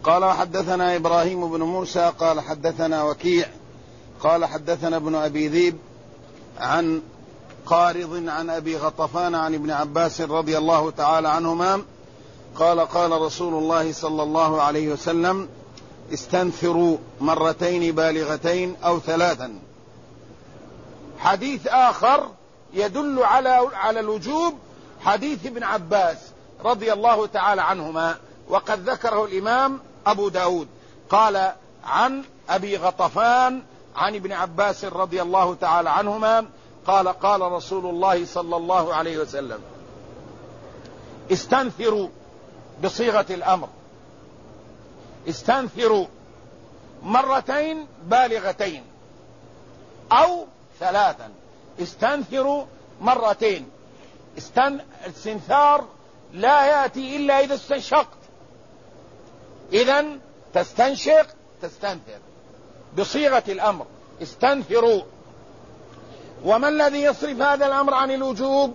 قال وحدثنا إبراهيم بن موسى قال حدثنا وكيع قال حدثنا ابن أبي ذئب عن قارض عن أبي غطفان عن ابن عباس رضي الله تعالى عنهما قال قال رسول الله صلى الله عليه وسلم استنثروا مرتين بالغتين أو ثلاثا. حديث آخر يدل على الوجوب، حديث ابن عباس رضي الله تعالى عنهما، وقد ذكره الإمام أبو داود، قال عن أبي غطفان عن ابن عباس رضي الله تعالى عنهما قال قال رسول الله صلى الله عليه وسلم استنثروا بصيغة الأمر، استنثروا مرتين بالغتين أو ثلاثا. استنثروا مرتين، الاستنثار لا يأتي إلا إذا استنشقت، إذن تستنشق تستنثر بصيغة الأمر استنثروا. وما الذي يصرف هذا الأمر عن الوجوب؟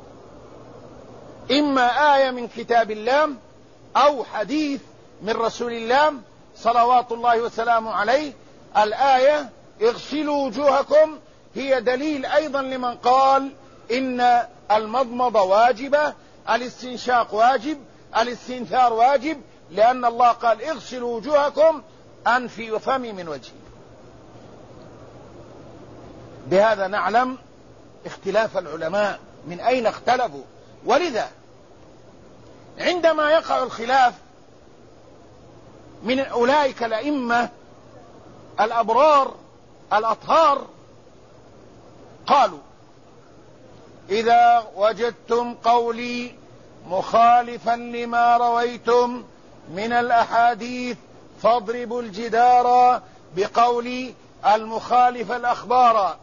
إما آية من كتاب الله أو حديث من رسول الله صلوات الله وسلامه عليه. الآية اغسلوا وجوهكم هي دليل أيضا لمن قال إن المضمضة واجبة، الاستنشاق واجب، الاستنثار واجب، لأن الله قال اغسلوا وجوهكم أنفي وفمي من وجهي. بهذا نعلم اختلاف العلماء من أين اختلفوا، ولذا عندما يقع الخلاف من أولئك الأئمة الأبرار الأطهار قالوا إذا وجدتم قولي مخالفا لما رويتم من الأحاديث فاضربوا الجدار بقول المخالف الأخبار.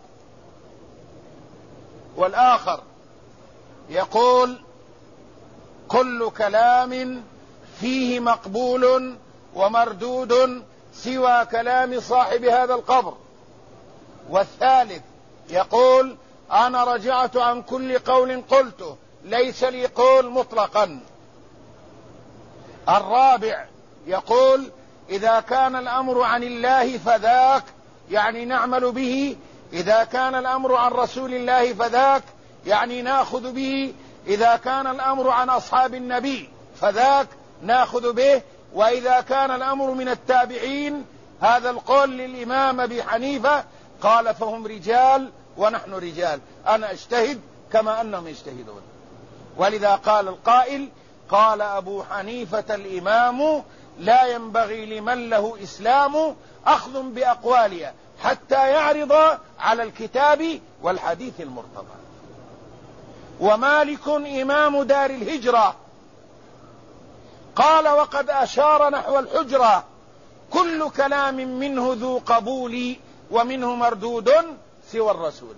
والآخر يقول كل كلام فيه مقبول ومردود سوى كلام صاحب هذا القبر. والثالث يقول أنا رجعت عن كل قول قلته ليس لي قول مطلقا. الرابع يقول إذا كان الأمر عن الله فذاك يعني نعمل به، إذا كان الأمر عن رسول الله فذاك يعني نأخذ به، إذا كان الأمر عن أصحاب النبي فذاك نأخذ به، وإذا كان الأمر من التابعين هذا القول للإمام أبي حنيفة قال فهم رجال ونحن رجال، أنا أجتهد كما أنهم يجتهدون. ولذا قال القائل قال أبو حنيفة الإمام لا ينبغي لمن له إسلام أخذ بأقوالها حتى يعرض على الكتاب والحديث المرتضى. ومالك إمام دار الهجرة قال وقد أشار نحو الحجرة كل كلام منه ذو قبول ومنه مردود سوى الرسول.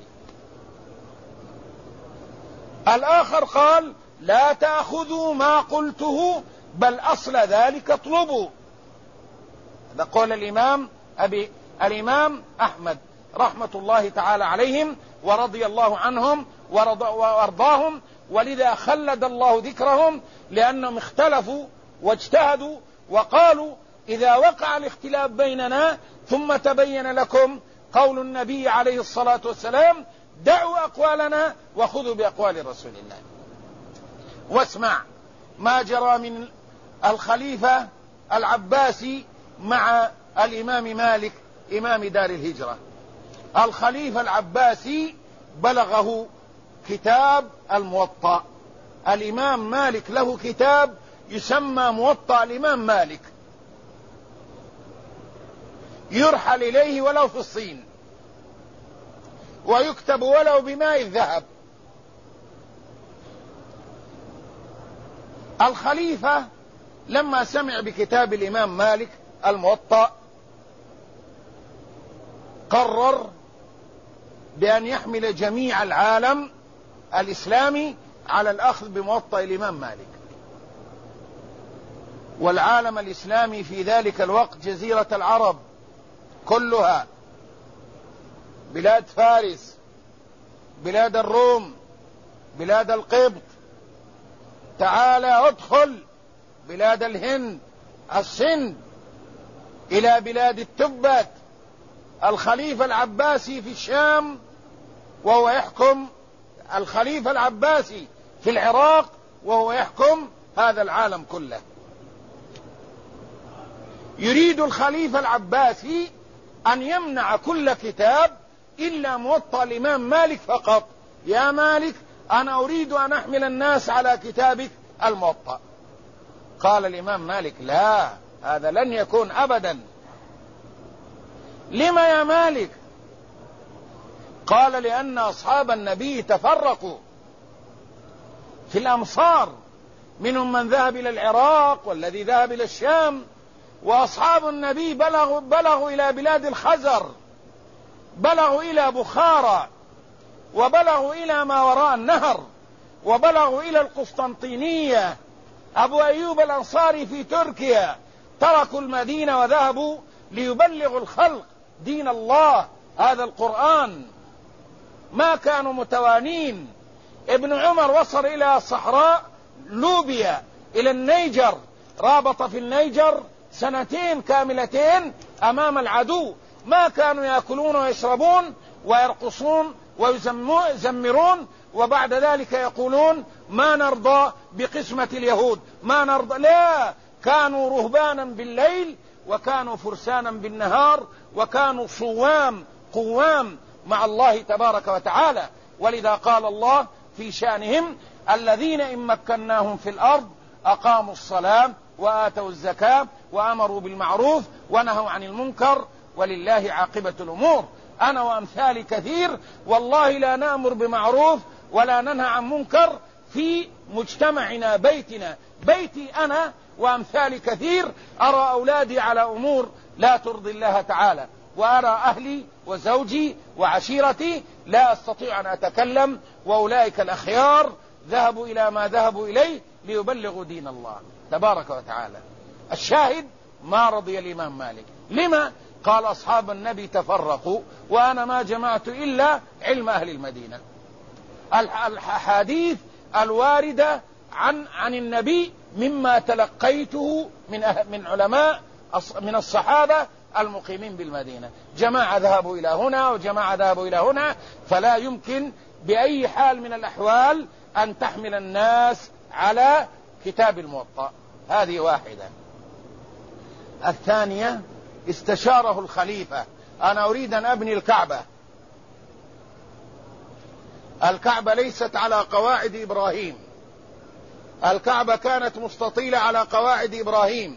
الآخر قال لا تأخذوا ما قلته بل أصل ذلك اطلبوا. هذا قول الإمام أحمد رحمة الله تعالى عليهم ورضي الله عنهم وارضاهم. ولذا خلد الله ذكرهم لأنهم اختلفوا واجتهدوا وقالوا إذا وقع الاختلاف بيننا ثم تبين لكم قول النبي عليه الصلاة والسلام دعوا أقوالنا وخذوا بأقوال رسول الله. واسمع ما جرى من الخليفة العباسي مع الإمام مالك إمام دار الهجرة. الخليفة العباسي بلغه كتاب الموطأ. الإمام مالك له كتاب يسمى موطأ الإمام مالك، يرحل إليه ولو في الصين ويكتب ولو بماء الذهب. الخليفة لما سمع بكتاب الإمام مالك الموطأ قرر بأن يحمل جميع العالم الإسلامي على الأخذ بموطأ الإمام مالك. والعالم الإسلامي في ذلك الوقت جزيرة العرب كلها، بلاد فارس، بلاد الروم، بلاد القبط، تعالى ادخل بلاد الهند، السند، إلى بلاد التبت الخليفة العباسي في الشام وهو يحكم، الخليفة العباسي في العراق وهو يحكم هذا العالم كله. يريد الخليفة العباسي أن يمنع كل كتاب إلا موطأ الإمام مالك فقط. يا مالك أنا أريد أن أحمل الناس على كتابك الموطأ. قال الإمام مالك لا، هذا لن يكون أبدا. لما يا مالك؟ قال لأن أصحاب النبي تفرقوا في الأمصار، منهم من ذهب إلى العراق والذي ذهب إلى الشام، وأصحاب النبي بلغوا إلى بلاد الخزر، بلغوا إلى بخارى، وبلغوا إلى ما وراء النهر، وبلغوا إلى القسطنطينية. أبو أيوب الأنصاري في تركيا تركوا المدينة وذهبوا ليبلغوا الخلق دين الله، هذا القرآن، ما كانوا متوانين. ابن عمر وصل إلى صحراء لوبيا إلى النيجر، رابط في النيجر 2 سنين كاملتين أمام العدو، ما كانوا يأكلون ويشربون ويرقصون ويزمرون، وبعد ذلك يقولون ما نرضى بقسمة اليهود، ما نرضى. لا، كانوا رهبانا بالليل وكانوا فرسانا بالنهار، وكانوا صوام قوام مع الله تبارك وتعالى. ولذا قال الله في شأنهم الذين إن مكناهم في الأرض أقاموا الصلاة وآتوا الزكاة وأمروا بالمعروف ونهوا عن المنكر ولله عاقبة الأمور. أنا وأمثالي كثير والله لا نأمر بمعروف ولا ننهى عن منكر في مجتمعنا، بيتنا، بيتي أنا وأمثالي كثير. أرى أولادي على أمور لا ترضي الله تعالى، وأرى أهلي وزوجي وعشيرتي لا أستطيع أن أتكلم، وأولئك الأخيار ذهبوا إلى ما ذهبوا إليه ليبلغوا دين الله تبارك وتعالى. الشاهد ما رضي الإمام مالك. لما؟ قال أصحاب النبي تفرقوا وأنا ما جمعت إلا علم أهل المدينة. الحديث الواردة عن النبي مما تلقيته من علماء من الصحابة المقيمين بالمدينة، جماعة ذهبوا إلى هنا وجماعة ذهبوا إلى هنا، فلا يمكن بأي حال من الأحوال أن تحمل الناس على كتاب الموطأ. هذه واحدة. الثانية استشاره الخليفة، أنا أريد أن أبني الكعبة. الكعبة ليست على قواعد إبراهيم، الكعبة كانت مستطيلة على قواعد إبراهيم،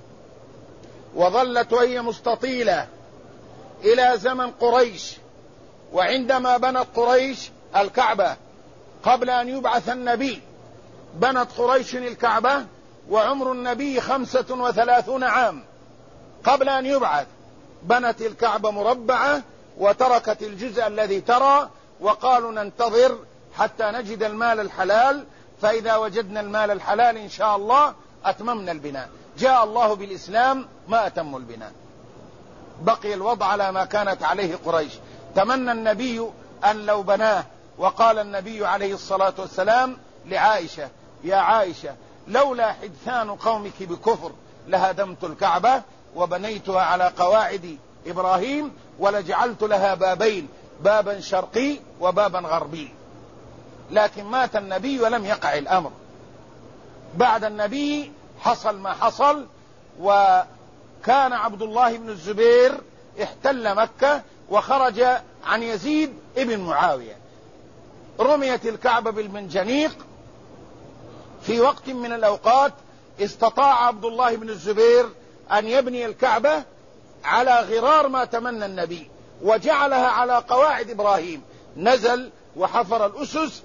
وظلت وهي مستطيلة إلى زمن قريش. وعندما بنت قريش الكعبة قبل أن يبعث النبي، بنت قريش الكعبة وعمر النبي 35 عام قبل أن يبعث. بنت الكعبة مربعة وتركت الجزء الذي ترى، وقالوا ننتظر حتى نجد المال الحلال، فإذا وجدنا المال الحلال إن شاء الله أتممنا البناء. جاء الله بالإسلام ما أتموا البناء، بقي الوضع على ما كانت عليه قريش. تمنى النبي أن لو بناه، وقال النبي عليه الصلاة والسلام لعائشة يا عائشة لولا حدثان قومك بكفر لهدمت الكعبة وبنيتها على قواعد إبراهيم ولجعلت لها بابين، بابا شرقي وبابا غربي. لكن مات النبي ولم يقع الأمر. بعد النبي حصل ما حصل، وكان عبد الله بن الزبير احتل مكة وخرج عن يزيد ابن معاوية. رميت الكعبة بالمنجنيق. في وقت من الأوقات استطاع عبد الله بن الزبير أن يبني الكعبة على غرار ما تمنى النبي، وجعلها على قواعد إبراهيم. نزل وحفر الأسس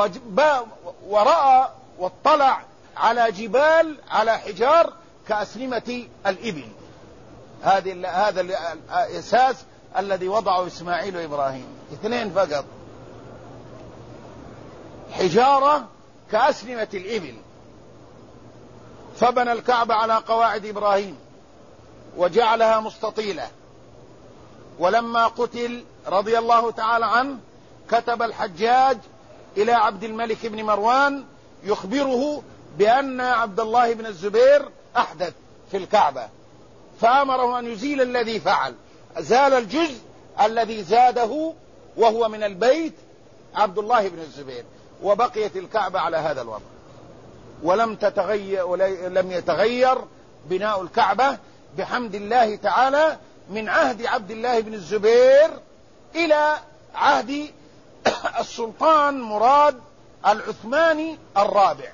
ورأى واطلع على جبال على حجار كأسنمة الإبل. هذا الأساس الذي وضعه إسماعيل وإبراهيم، 2 فقط، حجارة كأسنمة الإبل. فبنى الكعبة على قواعد إبراهيم وجعلها مستطيلة. ولما قتل رضي الله تعالى عنه كتب الحجاج إلى عبد الملك بن مروان يخبره بأن عبد الله بن الزبير أحدث في الكعبة، فأمره أن يزيل الذي فعل، زال الجزء الذي زاده وهو من البيت عبد الله بن الزبير، وبقيت الكعبة على هذا الوضع، ولم يتغير بناء الكعبة بحمد الله تعالى من عهد عبد الله بن الزبير إلى عهد السلطان مراد العثماني الرابع.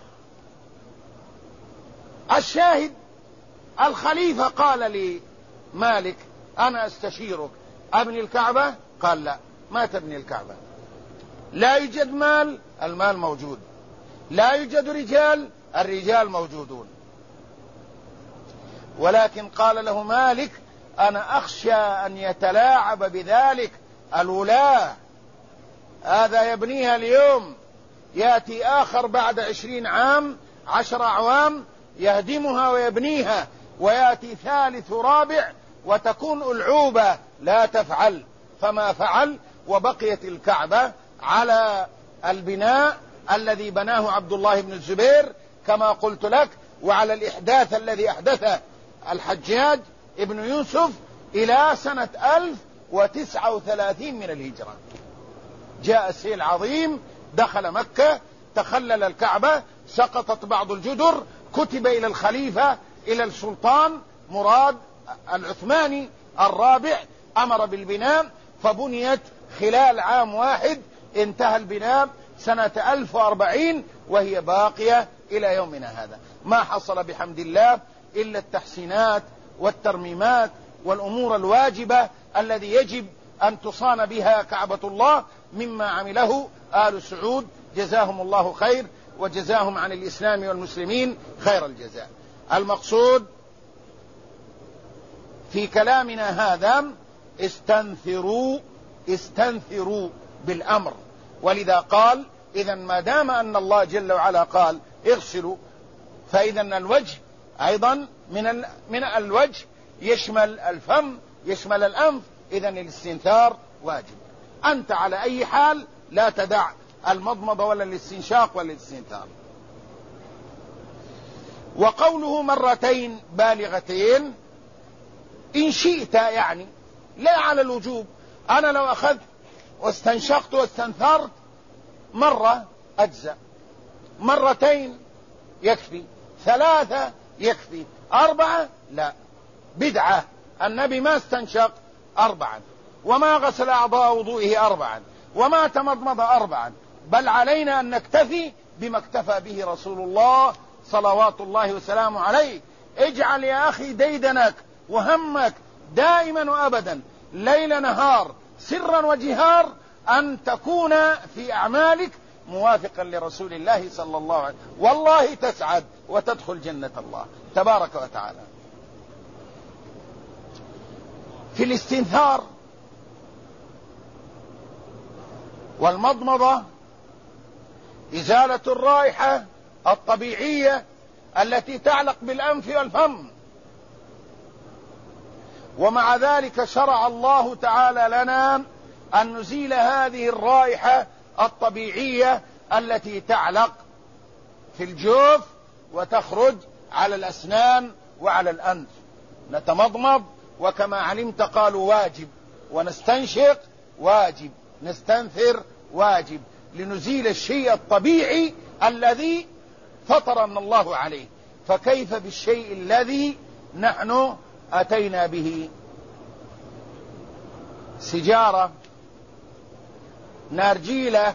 الشاهد، الخليفة قال لمالك: أنا أستشيرك، أبني الكعبة؟ قال: لا، ما تبني الكعبة، لا يوجد مال، المال موجود، لا يوجد رجال، الرجال موجودون. ولكن قال له مالك: أنا أخشى أن يتلاعب بذلك الولاة، هذا يبنيها اليوم، يأتي آخر بعد 20 عام 10 أعوام يهدمها ويبنيها، ويأتي ثالث ورابع وتكون ألعوبة، لا تفعل. فما فعل، وبقيت الكعبة على البناء الذي بناه عبد الله بن الزبير كما قلت لك، وعلى الإحداث الذي أحدثه الحجاج ابن يوسف إلى سنة 1039 من الهجرة. جاء السيل عظيم، دخل مكة، تخلل الكعبة، سقطت بعض الجدر، كتب إلى الخليفة، إلى السلطان مراد العثماني الرابع، أمر بالبناء، فبنيت خلال عام واحد، انتهى البناء سنة 1040 وهي باقية إلى يومنا هذا. ما حصل بحمد الله إلا التحسينات والترميمات والأمور الواجبة الذي يجب أن تصان بها كعبة الله مما عمله آل سعود، جزاهم الله خير، وجزاهم عن الإسلام والمسلمين خير الجزاء. المقصود في كلامنا هذا استنثروا بالأمر، ولذا قال: إذا ما دام أن الله جل وعلا قال اغسلوا، فإذا الوجه أيضا من الوجه يشمل الفم، يشمل الأنف، إذا الاستنثار واجب. أنت على أي حال لا تدع المضمضة ولا الاستنشاق ولا الاستنثار. وقوله مرتين بالغتين إن شئت، يعني لا على الوجوب. أنا لو أخذت واستنشقت واستنثرت مرة أجزأ، مرتين يكفي، 3 يكفي، 4 لا، بدعة. النبي ما استنشق 4، وما غسل أعضاء وضوئه 4، وما تمضمض 4، بل علينا أن نكتفي بما اكتفى به رسول الله صلوات الله وسلامه عليه. اجعل يا أخي ديدنك وهمك دائما وأبدا، ليل نهار، سرا وجهار، أن تكون في أعمالك موافقا لرسول الله صلى الله عليه وسلم، والله تسعد وتدخل جنة الله تبارك وتعالى. في الاستنثار والمضمضة إزالة الرائحة الطبيعية التي تعلق بالأنف والفم، ومع ذلك شرع الله تعالى لنا أن نزيل هذه الرائحة الطبيعية التي تعلق في الجوف وتخرج على الأسنان وعلى الأنف. نتمضمض، وكما علمت قالوا واجب، ونستنشق واجب، نستنثر واجب، لنزيل الشيء الطبيعي الذي فطرنا الله عليه. فكيف بالشيء الذي نحن أتينا به؟ سجارة، نارجيلة،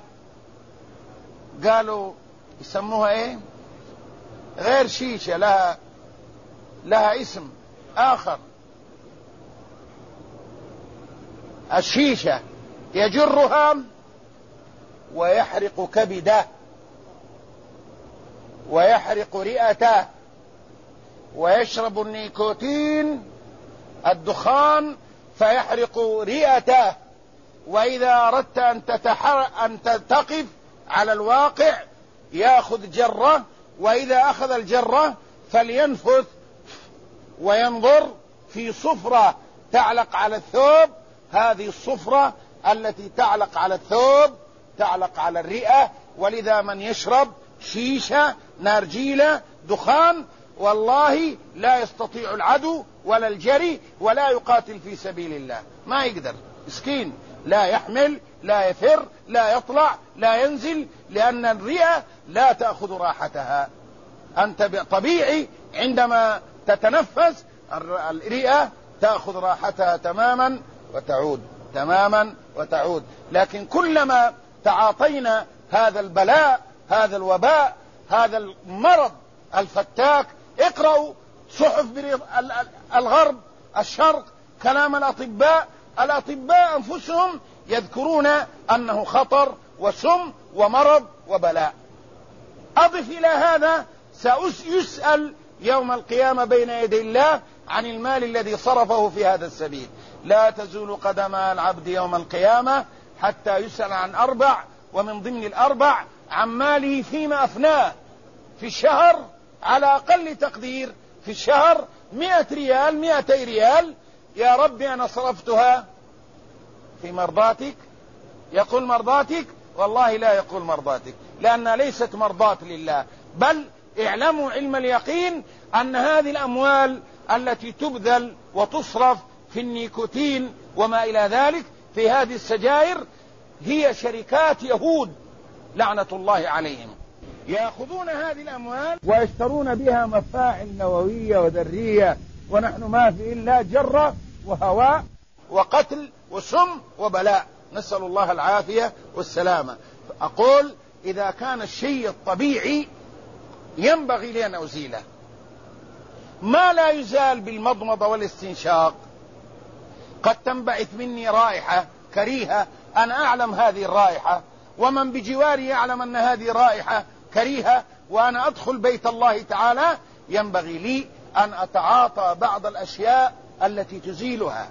قالوا يسموها ايه، غير شيشة، لها اسم آخر. الشيشة يجرها ويحرق كبده ويحرق رئته، ويشرب النيكوتين الدخان فيحرق رئته. وإذا أردت أن تقف على الواقع يأخذ جرة، وإذا أخذ الجرة فلينفث وينظر في صفرة تعلق على الثوب. هذه الصفرة التي تعلق على الثوب تعلق على الرئة، ولذا من يشرب شيشة، نارجيلة، دخان، والله لا يستطيع العدو ولا الجري ولا يقاتل في سبيل الله، ما يقدر، مسكين، لا يحمل، لا يفر، لا يطلع، لا ينزل، لأن الرئة لا تأخذ راحتها. أنت طبيعي عندما تتنفس الرئة تأخذ راحتها تماما وتعود، تماما وتعود. لكن كلما تعاطينا هذا البلاء، هذا الوباء، هذا المرض الفتاك، اقرأوا صحف الغرب، الشرق، كلام الأطباء أنفسهم يذكرون أنه خطر وسم ومرض وبلاء. أضف إلى هذا سيسأل يوم القيامة بين يدي الله عن المال الذي صرفه في هذا السبيل. لا تزول قدم العبد يوم القيامة حتى يسأل عن 4، ومن ضمن ال4 عن ماله فيما أفناه في الشهر. على أقل تقدير في الشهر 100 ريال 200 ريال، يا ربي أنا صرفتها في مرضاتك. يقول مرضاتك؟ والله لا يقول مرضاتك، لأنها ليست مرضات لله. بل اعلموا علم اليقين أن هذه الأموال التي تبذل وتصرف في النيكوتين وما إلى ذلك في هذه السجائر هي شركات يهود لعنة الله عليهم، يأخذون هذه الأموال ويشترون بها مفاعل نووية وذرية، ونحن ما في إلا جرة وهواء وقتل وسم وبلاء، نسأل الله العافية والسلامة. أقول إذا كان الشيء الطبيعي ينبغي لي أن أزيله، ما لا يزال بالمضمضة والاستنشاق. قد تنبعث مني رائحة كريهة، أنا أعلم هذه الرائحة، ومن بجواري يعلم أن هذه رائحة كريهة، وأنا أدخل بيت الله تعالى، ينبغي لي أن أتعاطى بعض الأشياء التي تزيلها،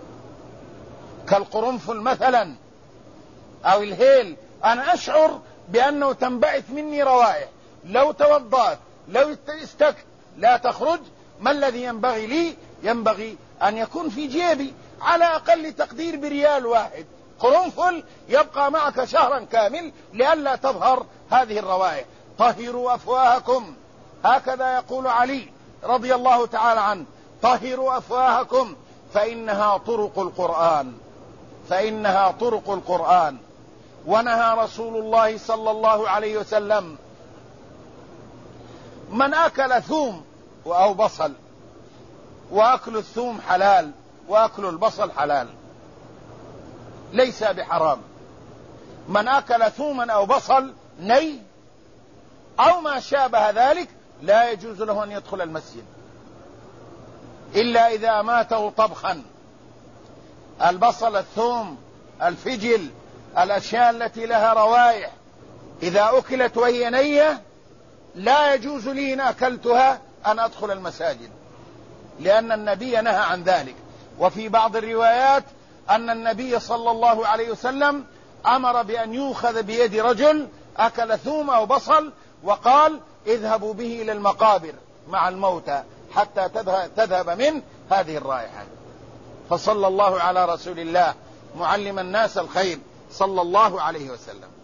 كالقرنفل مثلا أو الهيل. أنا أشعر بأنه تنبعث مني روائح، لو توضأت لو استكت لا تخرج. ما الذي ينبغي لي؟ ينبغي أن يكون في جيبي على أقل تقدير بريال واحد قرنفل يبقى معك شهرا كامل لئلا تظهر هذه الروائح. طهروا أفواهكم، هكذا يقول علي رضي الله تعالى عنه، طهروا أفواهكم فإنها طرق القرآن، فإنها طرق القرآن. ونهى رسول الله صلى الله عليه وسلم من أكل ثوم أو بصل، وأكل الثوم حلال وأكل البصل حلال ليس بحرام. من أكل ثوما أو بصل ني أو ما شابه ذلك لا يجوز له أن يدخل المسجد إلا إذا ماته طبخا. البصل، الثوم، الفجل، الأشياء التي لها روائح إذا أكلت وهي نية لا يجوز لي إن أكلتها أن أدخل المساجد، لأن النبي نهى عن ذلك. وفي بعض الروايات أن النبي صلى الله عليه وسلم أمر بأن يؤخذ بيد رجل أكل ثوم أو بصل وقال اذهبوا به إلى المقابر مع الموتى حتى تذهب من هذه الرائحة. فصلى الله على رسول الله معلم الناس الخير صلى الله عليه وسلم.